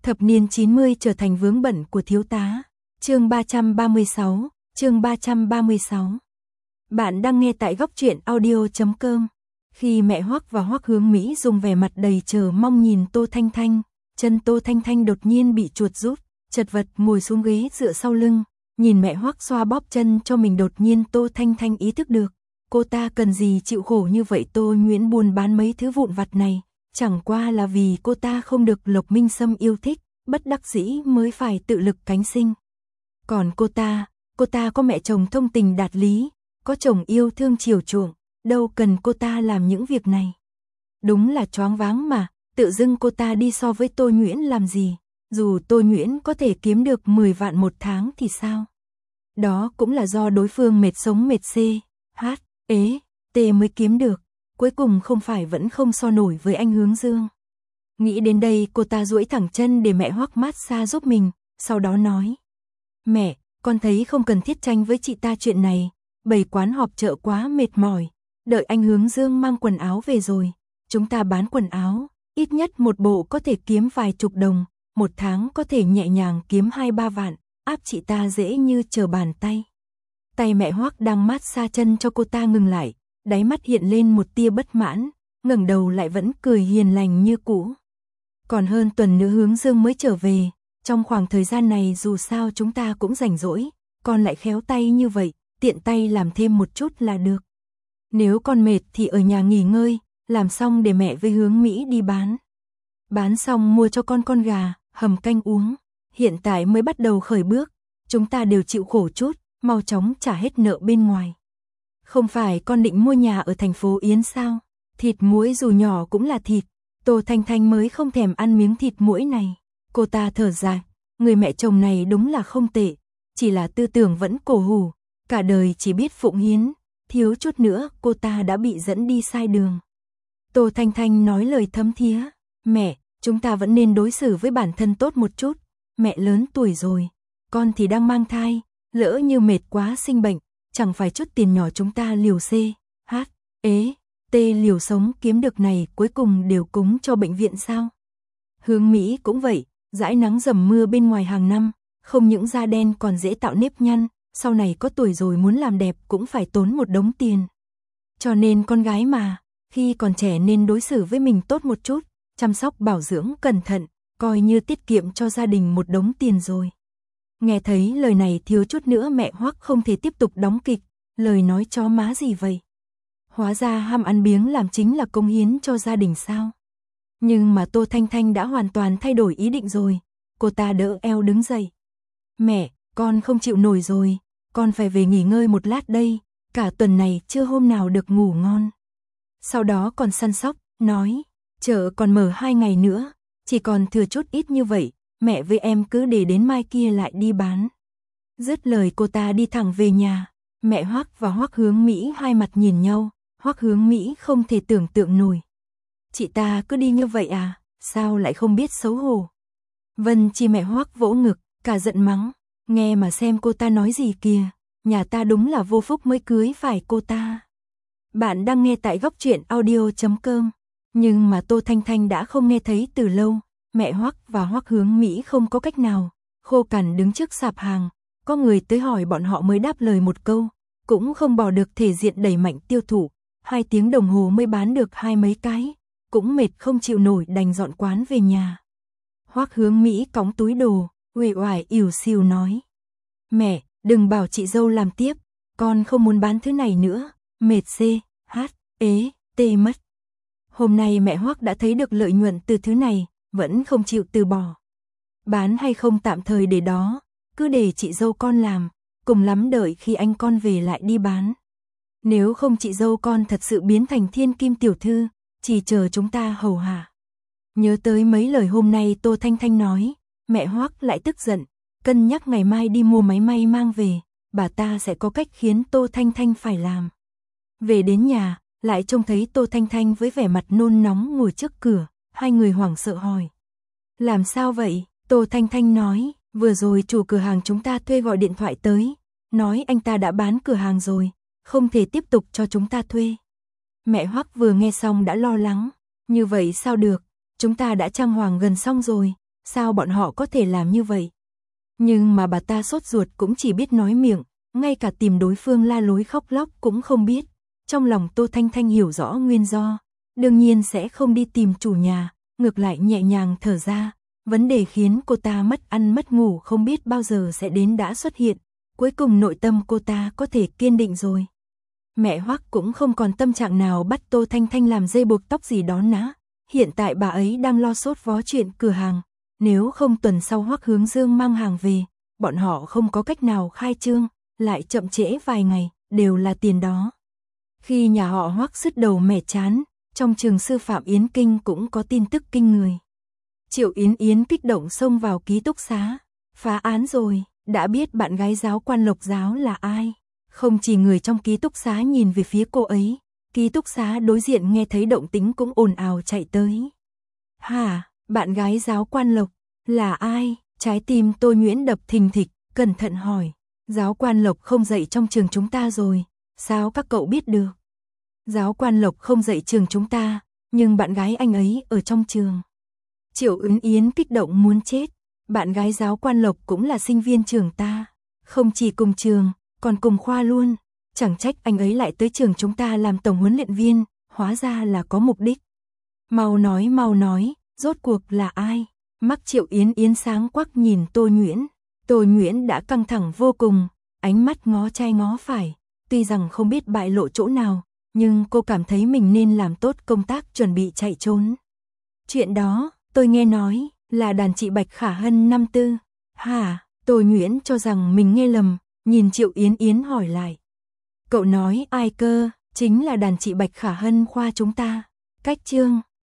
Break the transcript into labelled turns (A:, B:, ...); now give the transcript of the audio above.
A: Thập niên 90 trở thành vướng bận của thiếu tá. Chương 336. Bạn đang nghe tại goctruyện audio.com. Khi mẹ Hoắc và Hoắc Hướng Mỹ dùng vẻ mặt đầy chờ mong nhìn Tô Thanh Thanh, chân Tô Thanh Thanh đột nhiên bị chuột rút, chật vật ngồi xuống ghế dựa sau lưng, nhìn mẹ Hoắc xoa bóp chân cho mình, đột nhiên Tô Thanh Thanh ý thức được, cô ta cần gì chịu khổ như vậy. Tô Nguyễn buôn bán mấy thứ vụn vặt này, chẳng qua là vì cô ta không được Lộc Minh Sâm yêu thích, bất đắc dĩ mới phải tự lực cánh sinh. Còn cô ta có mẹ chồng thông tình đạt lý, có chồng yêu thương chiều chuộng, đâu cần cô ta làm những việc này. Đúng là choáng váng mà, tự dưng cô ta đi so với Tô Nguyễn làm gì, dù Tô Nguyễn có thể kiếm được 10 vạn một tháng thì sao? Đó cũng là do đối phương mệt sống mệt mới kiếm được, cuối cùng không phải vẫn không so nổi với anh Hướng Dương. Nghĩ đến đây cô ta duỗi thẳng chân để mẹ Hoắc mát xa giúp mình, sau đó nói: "Mẹ, con thấy không cần thiết tranh với chị ta chuyện này, bày quán họp chợ quá mệt mỏi, đợi anh Hướng Dương mang quần áo về rồi, chúng ta bán quần áo, ít nhất một bộ có thể kiếm vài chục đồng, một tháng có thể nhẹ nhàng kiếm 2-3 vạn, áp chị ta dễ như trở bàn tay." Tay mẹ Hoắc đang mát xa chân cho cô ta ngừng lại, đáy mắt hiện lên một tia bất mãn, ngẩng đầu lại vẫn cười hiền lành như cũ. "Còn hơn tuần nữa Hướng Dương mới trở về, trong khoảng thời gian này dù sao chúng ta cũng rảnh rỗi, con lại khéo tay như vậy, tiện tay làm thêm một chút là được. Nếu con mệt thì ở nhà nghỉ ngơi, làm xong để mẹ với Hướng Mỹ đi bán. Bán xong mua cho con gà, hầm canh uống, hiện tại mới bắt đầu khởi bước, chúng ta đều chịu khổ chút, mau chóng trả hết nợ bên ngoài. Không phải con định mua nhà ở thành phố Yến sao? Thịt muỗi dù nhỏ cũng là thịt." Tô Thanh Thanh mới không thèm ăn miếng thịt muỗi này. Cô ta thở dài, người mẹ chồng này đúng là không tệ, chỉ là tư tưởng vẫn cổ hủ, cả đời chỉ biết phụng hiến, thiếu chút nữa cô ta đã bị dẫn đi sai đường. Tô Thanh Thanh nói lời thấm thía: "Mẹ, chúng ta vẫn nên đối xử với bản thân tốt một chút, mẹ lớn tuổi rồi, con thì đang mang thai, lỡ như mệt quá sinh bệnh, chẳng phải chút tiền nhỏ chúng ta liều liều sống kiếm được này cuối cùng đều cúng cho bệnh viện sao?" Hướng Mỹ cũng vậy, dãi nắng dầm mưa bên ngoài hàng năm, không những da đen còn dễ tạo nếp nhăn, sau này có tuổi rồi muốn làm đẹp cũng phải tốn một đống tiền. Cho nên con gái mà, khi còn trẻ nên đối xử với mình tốt một chút, chăm sóc bảo dưỡng cẩn thận, coi như tiết kiệm cho gia đình một đống tiền rồi. Nghe thấy lời này thiếu chút nữa mẹ Hoắc không thể tiếp tục đóng kịch, lời nói chó má gì vậy? Hóa ra ham ăn biếng làm chính là cống hiến cho gia đình sao? Nhưng mà Tô Thanh Thanh đã hoàn toàn thay đổi ý định rồi, cô ta đỡ eo đứng dậy. "Mẹ, con không chịu nổi rồi, con phải về nghỉ ngơi một lát đây, cả tuần này chưa hôm nào được ngủ ngon." Sau đó còn săn sóc, nói: "Chợ còn mở 2 ngày nữa, chỉ còn thừa chút ít như vậy, mẹ với em cứ để đến mai kia lại đi bán." Dứt lời cô ta đi thẳng về nhà. Mẹ Hoắc và Hoắc Hướng Mỹ hai mặt nhìn nhau, Hoắc Hướng Mỹ không thể tưởng tượng nổi. "Chị ta cứ đi như vậy à, sao lại không biết xấu hổ?" Vân Chi mẹ Hoắc vỗ ngực, cả giận mắng: "Nghe mà xem cô ta nói gì kìa, nhà ta đúng là vô phúc mới cưới phải cô ta." Bạn đang nghe tại goctruyện audio.com. Nhưng mà Tô Thanh Thanh đã không nghe thấy từ lâu, mẹ Hoắc và Hoắc Hướng Mỹ không có cách nào, khô cằn đứng trước sạp hàng, có người tới hỏi bọn họ mới đáp lời một câu, cũng không bỏ được thể diện đẩy mạnh tiêu thụ, 2 tiếng đồng hồ mới bán được 20 mấy cái, cũng mệt không chịu nổi đành dọn quán về nhà. Hoắc Hướng Mỹ cõng túi đồ, uể oải ỉu xìu nói: "Mẹ, đừng bảo chị dâu làm tiếp, con không muốn bán thứ này nữa, mệt mất." Hôm nay mẹ Hoắc đã thấy được lợi nhuận từ thứ này, vẫn không chịu từ bỏ. "Bán hay không tạm thời để đó, cứ để chị dâu con làm, cùng lắm đợi khi anh con về lại đi bán. Nếu không chị dâu con thật sự biến thành thiên kim tiểu thư, chỉ chờ chúng ta hầu hạ." Nhớ tới mấy lời hôm nay Tô Thanh Thanh nói, mẹ Hoắc lại tức giận, cân nhắc ngày mai đi mua máy may mang về, bà ta sẽ có cách khiến Tô Thanh Thanh phải làm. Về đến nhà, lại trông thấy Tô Thanh Thanh với vẻ mặt nôn nóng ngồi trước cửa, hai người hoảng sợ hỏi: "Làm sao vậy?" Tô Thanh Thanh nói: "Vừa rồi chủ cửa hàng chúng ta thuê gọi điện thoại tới, nói anh ta đã bán cửa hàng rồi, không thể tiếp tục cho chúng ta thuê." Mẹ Hoắc vừa nghe xong đã lo lắng: "Như vậy sao được, chúng ta đã trang hoàng gần xong rồi, sao bọn họ có thể làm như vậy? Nhưng mà bà ta sốt ruột cũng chỉ biết nói miệng, ngay cả tìm đối phương la lối khóc lóc cũng không biết. Trong lòng Tô Thanh Thanh hiểu rõ nguyên do, đương nhiên sẽ không đi tìm chủ nhà, ngược lại nhẹ nhàng thở ra. Vấn đề khiến cô ta mất ăn mất ngủ không biết bao giờ sẽ đến đã xuất hiện. Cuối cùng nội tâm cô ta có thể kiên định rồi. Mẹ Hoắc cũng không còn tâm trạng nào bắt Tô Thanh Thanh làm dây buộc tóc gì đó ná. Hiện tại bà ấy đang lo sốt vó chuyện cửa hàng. Nếu không tuần sau Hoắc Hướng Dương mang hàng về, bọn họ không có cách nào khai trương, lại chậm trễ vài ngày, đều là tiền đó. Khi nhà họ Hoắc sứt đầu mẻ chán, trong trường sư phạm Yến Kinh cũng có tin tức kinh người. Triệu Yến Yến kích động xông vào ký túc xá. Phá án rồi, đã biết bạn gái giáo quan Lộc Giáo là ai. Không chỉ người trong ký túc xá nhìn về phía cô ấy, ký túc xá đối diện nghe thấy động tĩnh cũng ồn ào chạy tới. Hả, bạn gái giáo quan Lộc, là ai? Trái tim Tô Nhuyễn đập thình thịch, cẩn thận hỏi. Giáo quan Lộc không dạy trong trường chúng ta rồi, sao các cậu biết được? Giáo quan Lộc không dạy trường chúng ta, nhưng bạn gái anh ấy ở trong trường. Triệu Yến Yến kích động muốn chết, bạn gái giáo quan Lộc cũng là sinh viên trường ta, không chỉ cùng trường, còn cùng khoa luôn, chẳng trách anh ấy lại tới trường chúng ta làm tổng huấn luyện viên, hóa ra là có mục đích. Mau nói, rốt cuộc là ai? Mắt Triệu Yến Yến sáng quắc nhìn Tô Nhuyễn đã căng thẳng vô cùng, ánh mắt ngó trái ngó phải, tuy rằng không biết bại lộ chỗ nào, nhưng cô cảm thấy mình nên làm tốt công tác chuẩn bị chạy trốn. Chuyện đó, tôi nghe nói, là đàn chị Bạch Khả Hân năm tư. Hả? Tô Nhuyễn cho rằng mình nghe lầm, nhìn Triệu Yến Yến hỏi lại. Cậu nói ai cơ? Chính là đàn chị Bạch Khả Hân khoa chúng ta. Cách chương